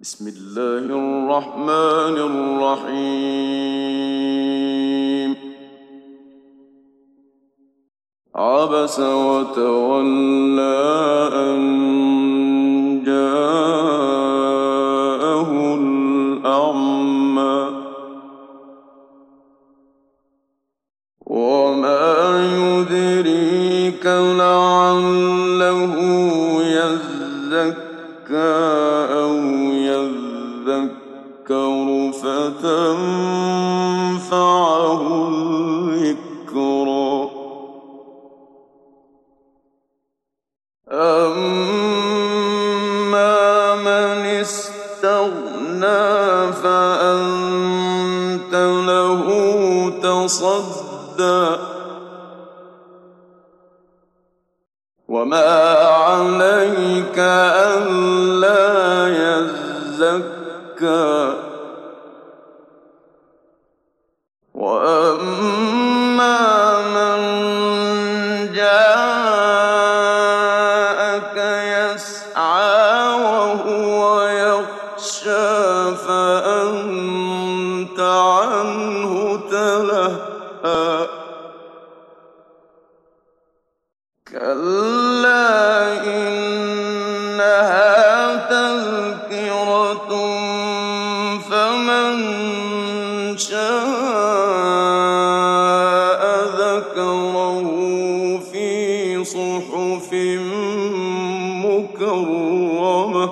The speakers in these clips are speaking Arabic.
بسم الله الرحمن الرحيم. عبس وتولى أن جاءه الأعمى وما يدريك لعله يزكى أو يذكر فتنفعه الذكرى. أما من استغنى فأنت له تصدى وما عليك ألا يزكى. وأما من جاءك يسعى وهو يخشى فأنت عنه تلهى. كلا إنها تذكرة فمن شاء ذكره في صحف مكرمة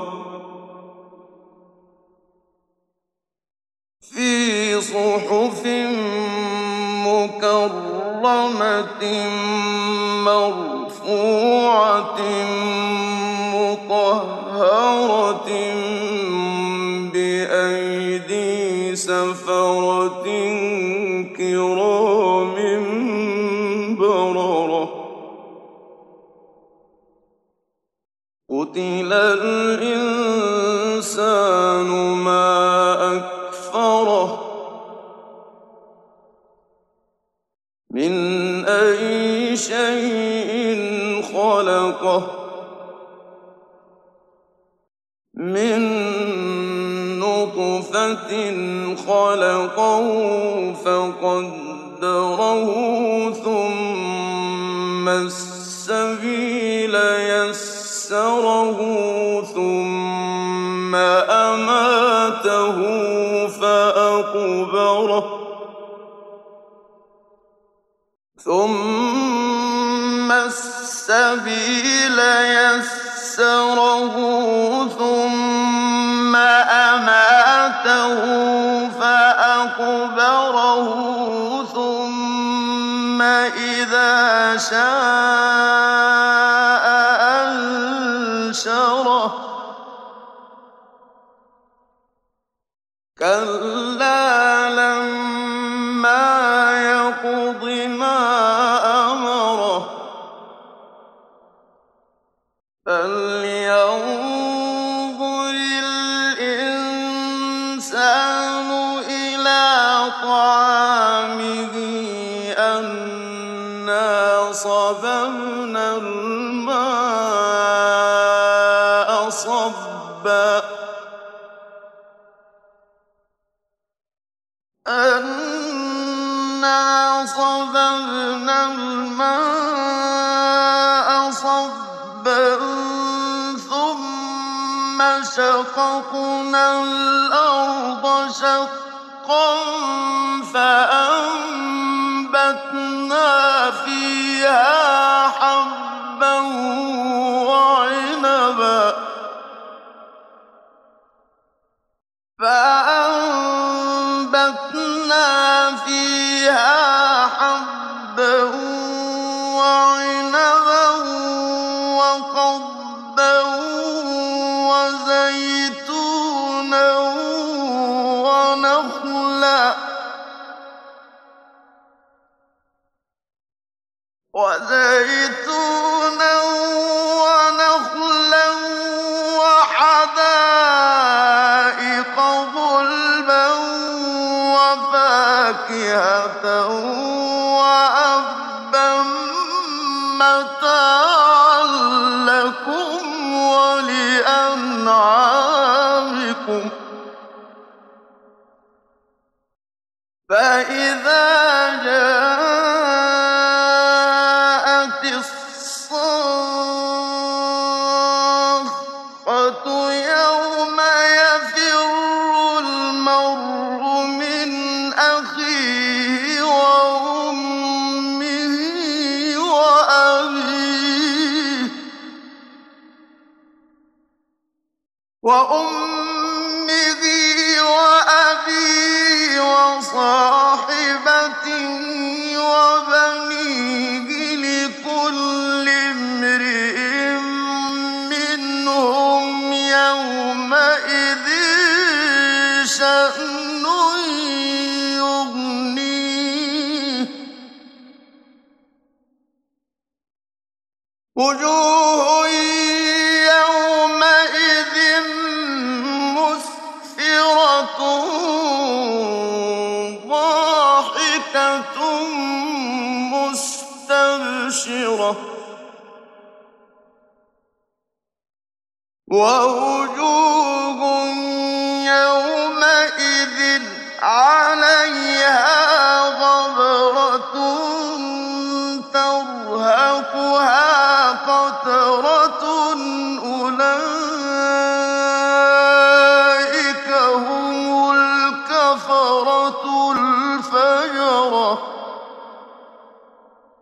مرفوعة مطهرة بأيدي سفرة كرام بررة. قتل الإنسان ما أكفره من أي شيء خلقه من نطفة خلقه فقدره ثم السبيل يسره ثم أماته فأقبره ثم السبيل يسره ثم أماته فأقبره ثم إذا شاء أنشره. كلا لما يقض ما أمره فلينظر الإنسان إلى طعامه أنا صببنا الماء صبا أنا صببنا الماء صبا ثم شققنا الأرض شقا فأنبتنا فيها حبا وعنبا وقضبا وزيتونا ونخلا لكم فإذا جاءت الصاخة يوم يفر المرء من أخيه وأمه وأبيه وصاحبته وبنيه لكل امرئ منهم يومئذ شأن يغنيه وجوه يومئذ مسفرة ضاحكة مستبشرة ووجوه يومئذ عليها